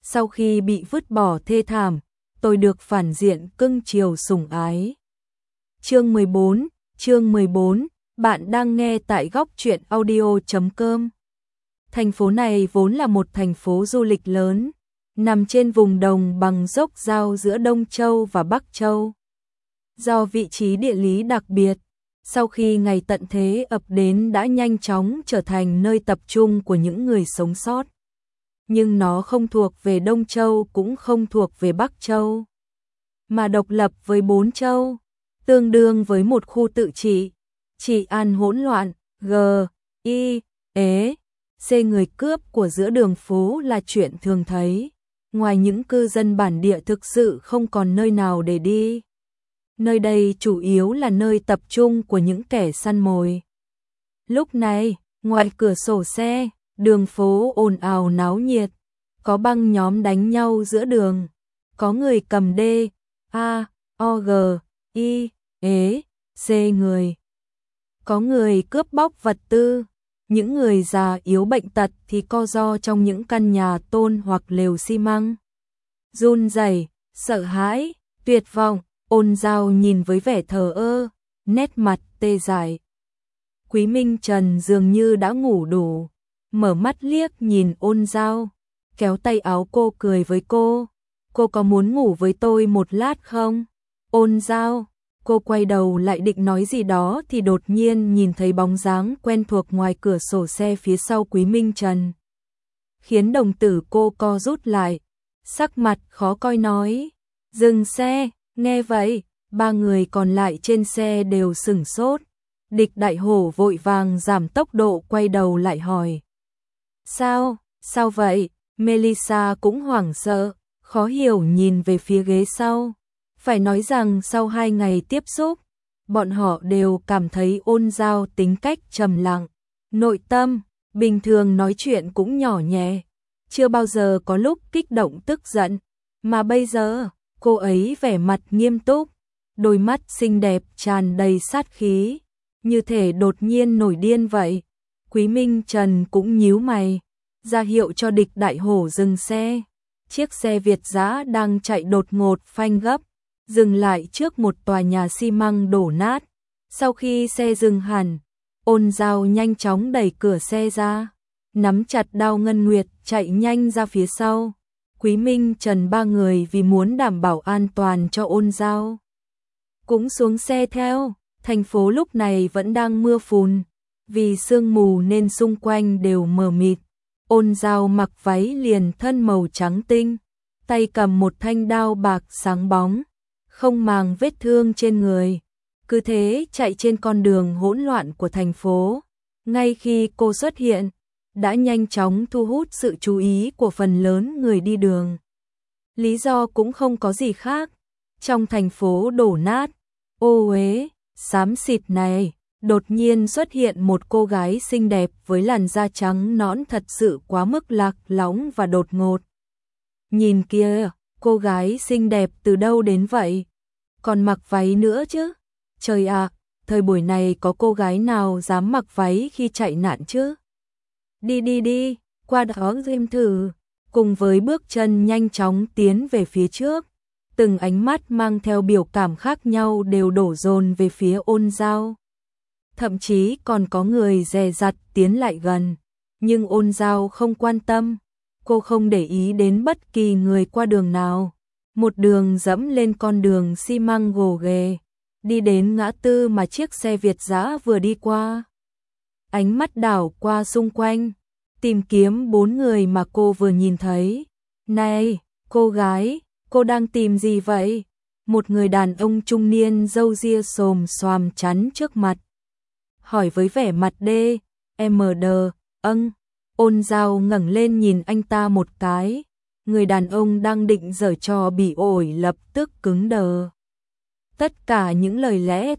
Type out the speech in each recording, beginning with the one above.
sau khi bị vứt bỏ thê thảm, tôi được phản diện cưng chiều sủng ái. Chương 14, bạn đang nghe tại góc truyện audio.com. Thành phố này vốn là một thành phố du lịch lớn, nằm trên vùng đồng bằng dốc giao giữa Đông Châu và Bắc Châu. Do vị trí địa lý đặc biệt, sau khi ngày tận thế ập đến đã nhanh chóng trở thành nơi tập trung của những người sống sót. Nhưng nó không thuộc về Đông Châu cũng không thuộc về Bắc Châu, mà độc lập với 4 châu, tương đương với một khu tự trị. Trị an hỗn loạn, C người cướp của giữa đường phố là chuyện thường thấy. Ngoài những cư dân bản địa thực sự không còn nơi nào để đi. Nơi đây chủ yếu là nơi tập trung của những kẻ săn mồi. Lúc này, ngoài cửa sổ xe, đường phố ồn ào náo nhiệt, có băng nhóm đánh nhau giữa đường, có người cầm C người, có người cướp bóc vật tư, những người già yếu bệnh tật thì co ro trong những căn nhà tôn hoặc lều xi măng. Run rẩy, sợ hãi, tuyệt vọng, Ôn Giao nhìn với vẻ thờ ơ, nét mặt tê dại. Quý Minh Trần dường như đã ngủ đủ, mở mắt liếc nhìn Ôn Giao, kéo tay áo cô cười với cô. Cô có muốn ngủ với tôi một lát không? Ôn Giao, cô quay đầu lại định nói gì đó thì đột nhiên nhìn thấy bóng dáng quen thuộc ngoài cửa sổ xe phía sau Quý Minh Trần. Khiến đồng tử cô co rút lại, sắc mặt khó coi nói, dừng xe. Nghe vậy, ba người còn lại trên xe đều sửng sốt. Địch Đại Hổ vội vàng giảm tốc độ quay đầu lại hỏi. Sao vậy? Melissa cũng hoảng sợ, khó hiểu nhìn về phía ghế sau. Phải nói rằng sau 2 ngày tiếp xúc, bọn họ đều cảm thấy Ôn Giao tính cách trầm lặng, nội tâm, bình thường nói chuyện cũng nhỏ nhẹ, chưa bao giờ có lúc kích động tức giận, mà bây giờ, cô ấy vẻ mặt nghiêm túc, đôi mắt xinh đẹp tràn đầy sát khí, như thể đột nhiên nổi điên vậy. Quý Minh Trần cũng nhíu mày, ra hiệu cho Địch Đại Hổ dừng xe. Chiếc xe Việt dã đang chạy đột ngột phanh gấp, dừng lại trước một tòa nhà xi măng đổ nát. Sau khi xe dừng hẳn, Ôn Giao nhanh chóng đẩy cửa xe ra, nắm chặt đao ngân nguyệt chạy nhanh ra phía sau. Quý Minh Trần ba người vì muốn đảm bảo an toàn cho Ôn Giao cũng xuống xe theo. Thành phố lúc này vẫn đang mưa phùn, vì sương mù nên xung quanh đều mờ mịt. Ôn Giao mặc váy liền thân màu trắng tinh, tay cầm một thanh đao bạc sáng bóng, không màng vết thương trên người, cứ thế chạy trên con đường hỗn loạn của thành phố. Ngay khi cô xuất hiện, đã nhanh chóng thu hút sự chú ý của phần lớn người đi đường. Lý do cũng không có gì khác, trong thành phố đổ nát, ô uế, xám xịt này, đột nhiên xuất hiện một cô gái xinh đẹp với làn da trắng nõn thật sự quá mức lạc lõng và đột ngột. Nhìn kia, cô gái xinh đẹp từ đâu đến vậy? Còn mặc váy nữa chứ? Trời ạ, thời buổi này có cô gái nào dám mặc váy khi chạy nạn chứ? Đi, qua đó xem thử. Cùng với bước chân nhanh chóng tiến về phía trước, từng ánh mắt mang theo biểu cảm khác nhau đều đổ dồn về phía Ôn Giao. Thậm chí còn có người dè dặt tiến lại gần, nhưng Ôn Giao không quan tâm, cô không để ý đến bất kỳ người qua đường nào. Một đường dẫm lên con đường xi măng gồ ghề, đi đến ngã tư mà chiếc xe Việt dã vừa đi qua. Ánh mắt đảo qua xung quanh, tìm kiếm 4 người mà cô vừa nhìn thấy. Này, cô gái, cô đang tìm gì vậy? Một người đàn ông trung niên râu ria xồm xoàm chắn trước mặt, hỏi với vẻ mặt Ôn Giao ngẩng lên nhìn anh ta một cái. Người đàn ông đang định giở trò bỉ ổi lập tức cứng đờ. Tất cả những lời lẽ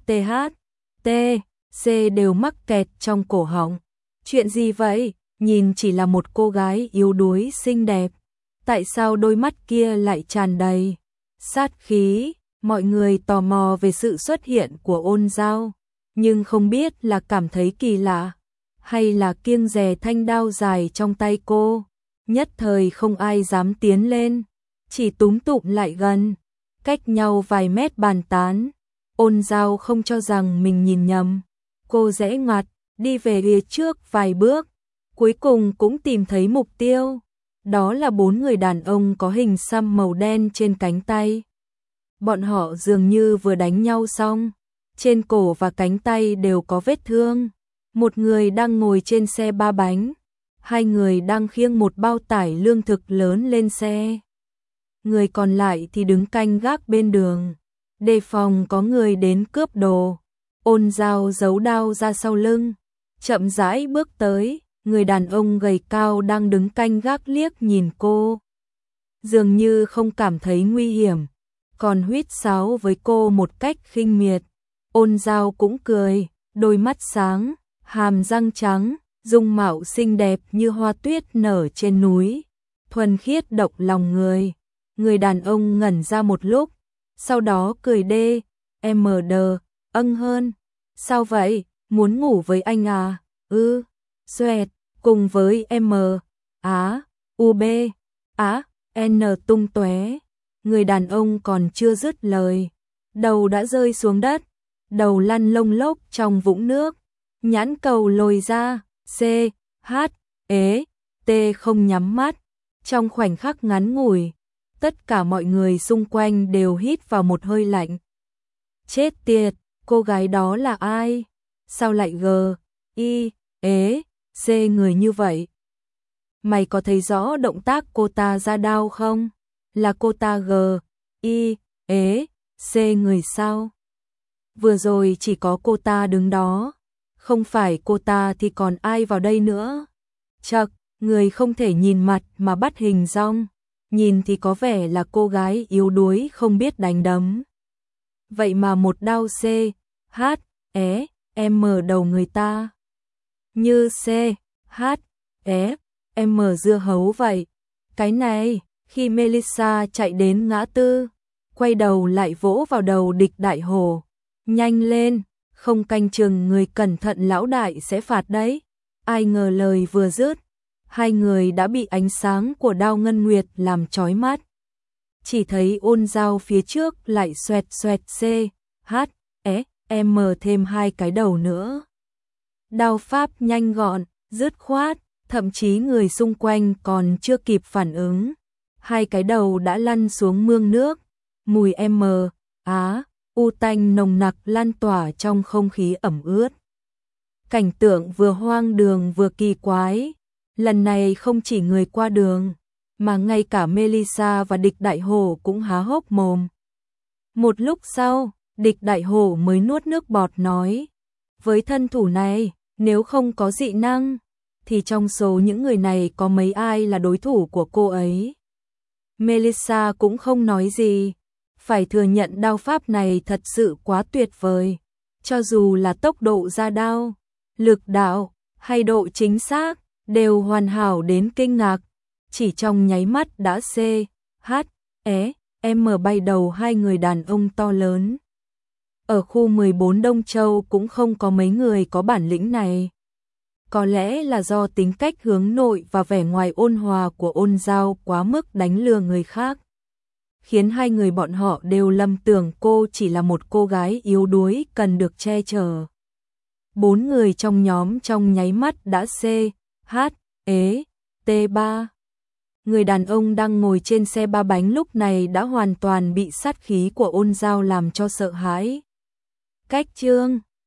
C đều mắc kẹt trong cổ họng. Chuyện gì vậy? Nhìn chỉ là một cô gái yếu đuối xinh đẹp, tại sao đôi mắt kia lại tràn đầy sát khí? Mọi người tò mò về sự xuất hiện của Ôn Giao, nhưng không biết là cảm thấy kỳ lạ hay là kiêng dè thanh đao dài trong tay cô. Nhất thời không ai dám tiến lên, chỉ túm tụm lại gần, cách nhau vài mét bàn tán. Ôn Giao không cho rằng mình nhìn nhầm, cô rẽ ngoặt, đi về phía trước vài bước, cuối cùng cũng tìm thấy mục tiêu. Đó là 4 người đàn ông có hình xăm màu đen trên cánh tay. Bọn họ dường như vừa đánh nhau xong, trên cổ và cánh tay đều có vết thương. Một người đang ngồi trên xe 3 bánh, 2 người đang khiêng một bao tải lương thực lớn lên xe. Người còn lại thì đứng canh gác bên đường, đề phòng có người đến cướp đồ. Ôn Giao giấu đao ra sau lưng, chậm rãi bước tới, người đàn ông gầy cao đang đứng canh gác liếc nhìn cô. Dường như không cảm thấy nguy hiểm, còn huýt sáo với cô một cách khinh miệt. Ôn Giao cũng cười, đôi mắt sáng, hàm răng trắng, dung mạo xinh đẹp như hoa tuyết nở trên núi, thuần khiết động lòng người. Người đàn ông ngẩn ra một lúc, sau đó cười đê, em đờ, âng hơn. Sao vậy, muốn ngủ với anh à? Xoẹt, cùng với M, Á, UB, Á, N tung tóe. Người đàn ông còn chưa dứt lời, đầu đã rơi xuống đất, đầu lăn lông lốc trong vũng nước, nhãn cầu lồi ra, C, H, T không nhắm mắt. Trong khoảnh khắc ngắn ngủi, tất cả mọi người xung quanh đều hít vào một hơi lạnh. Chết tiệt, cô gái đó là ai? Sao lại C người như vậy? Mày có thấy rõ động tác cô ta ra đao không? Là cô ta C người sao? Vừa rồi chỉ có cô ta đứng đó, không phải cô ta thì còn ai vào đây nữa? Chậc, người không thể nhìn mặt mà bắt hình dong, nhìn thì có vẻ là cô gái yếu đuối không biết đánh đấm. Vậy mà một đao C, H, M đầu người ta. Như C, H, M dưa hấu vậy. Cái này, khi Melissa chạy đến ngã tư, quay đầu lại vỗ vào đầu Địch Đại Hổ. Nhanh lên, không canh chừng người cẩn thận lão đại sẽ phạt đấy. Ai ngờ lời vừa dứt, hai người đã bị ánh sáng của đao ngân nguyệt làm chói mắt. Chỉ thấy Ôn Giao phía trước lại xoẹt xoẹt C, H, M thêm 2 cái đầu nữa. Đao pháp nhanh gọn, dứt khoát, thậm chí người xung quanh còn chưa kịp phản ứng. 2 cái đầu đã lăn xuống mương nước, mùi U tanh nồng nặc lan tỏa trong không khí ẩm ướt. Cảnh tượng vừa hoang đường vừa kỳ quái, lần này không chỉ người qua đường, mà ngay cả Melissa và Địch Đại Hổ cũng há hốc mồm. Một lúc sau, Địch Đại Hổ mới nuốt nước bọt nói, với thân thủ này, nếu không có dị năng, thì trong số những người này có mấy ai là đối thủ của cô ấy. Melissa cũng không nói gì, phải thừa nhận đao pháp này thật sự quá tuyệt vời. Cho dù là tốc độ ra đao, lực đạo, hay độ chính xác, đều hoàn hảo đến kinh ngạc. Chỉ trong nháy mắt đã C, H, M bay đầu 2 người đàn ông to lớn. Ở khu 14 Đông Châu cũng không có mấy người có bản lĩnh này. Có lẽ là do tính cách hướng nội và vẻ ngoài ôn hòa của Ôn Giao quá mức đánh lừa người khác, khiến 2 người bọn họ đều lầm tưởng cô chỉ là một cô gái yếu đuối cần được che chở. 4 người trong nhóm trong nháy mắt đã C, H, T3. Người đàn ông đang ngồi trên xe 3 bánh lúc này đã hoàn toàn bị sát khí của Ôn Giao làm cho sợ hãi. Cách chương